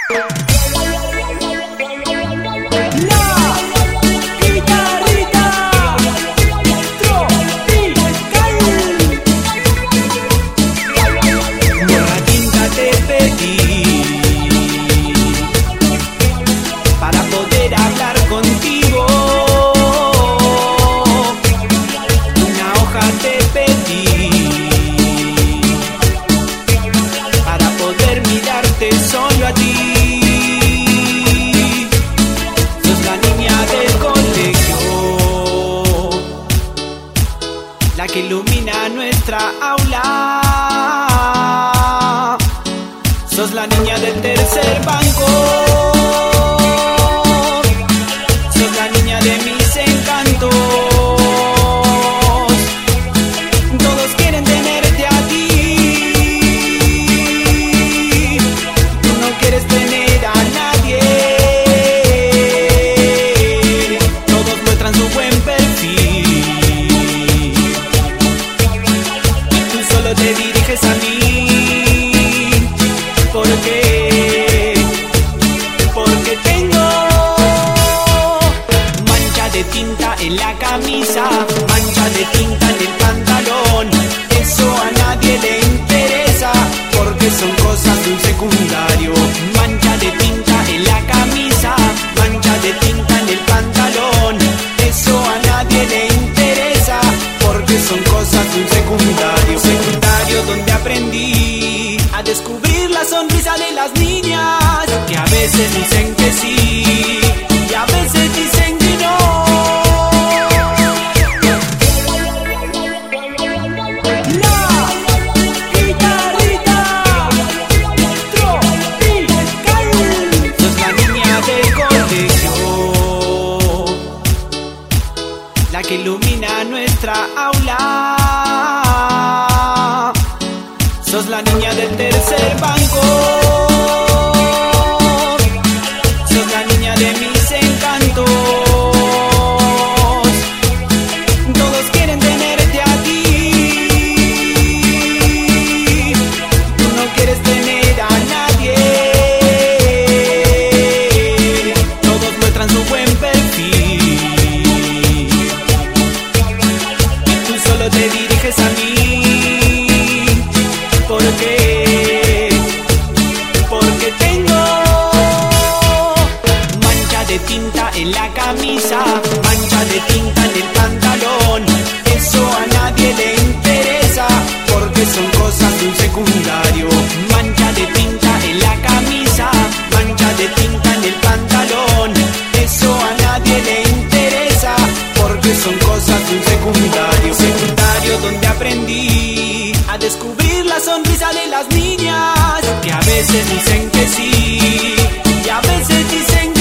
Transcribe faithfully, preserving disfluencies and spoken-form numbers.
La que ilumina nuestra aula. Sos la niña del tercer banco. Sos la niña de mis encantos. Todos quieren tenerte a ti. Tú no quieres tener a nadie. Todos muestran su buen perfil. Te diriges a mí. ¿Por qué? Porque tengo mancha de tinta en la camisa, mancha de tinta en el pantalón. Eso a nadie le interesa, porque son cosas de un secundario. Mancha de tinta en la camisa, mancha de tinta en el pantalón. Eso a nadie le interesa, porque son cosas de un secundario. Secundario donde aprendí a descubrir la sonrisa de las niñas, que a veces dicen que sí y a veces dicen que no. La que ilumina nuestra aula. Sos la niña del tercer banco. Sos la niña de mis encantos. Todos quieren tenerte a ti. Tú no quieres tener a nadie. Todos muestran su buen perfil. Te diriges a mí. ¿Por qué? Porque tengo mancha de tinta en la camisa, mancha de tinta en el pantalón. Eso a nadie le interesa, porque son cosas de un secundario. Mancha de tinta en la camisa, mancha de tinta en el pantalón. Eso a nadie le interesa, porque son cosas de un secundario. Secundario donde aprendí a descubrir la sonrisa de las niñas, que a veces dicen que sí y a veces dicen que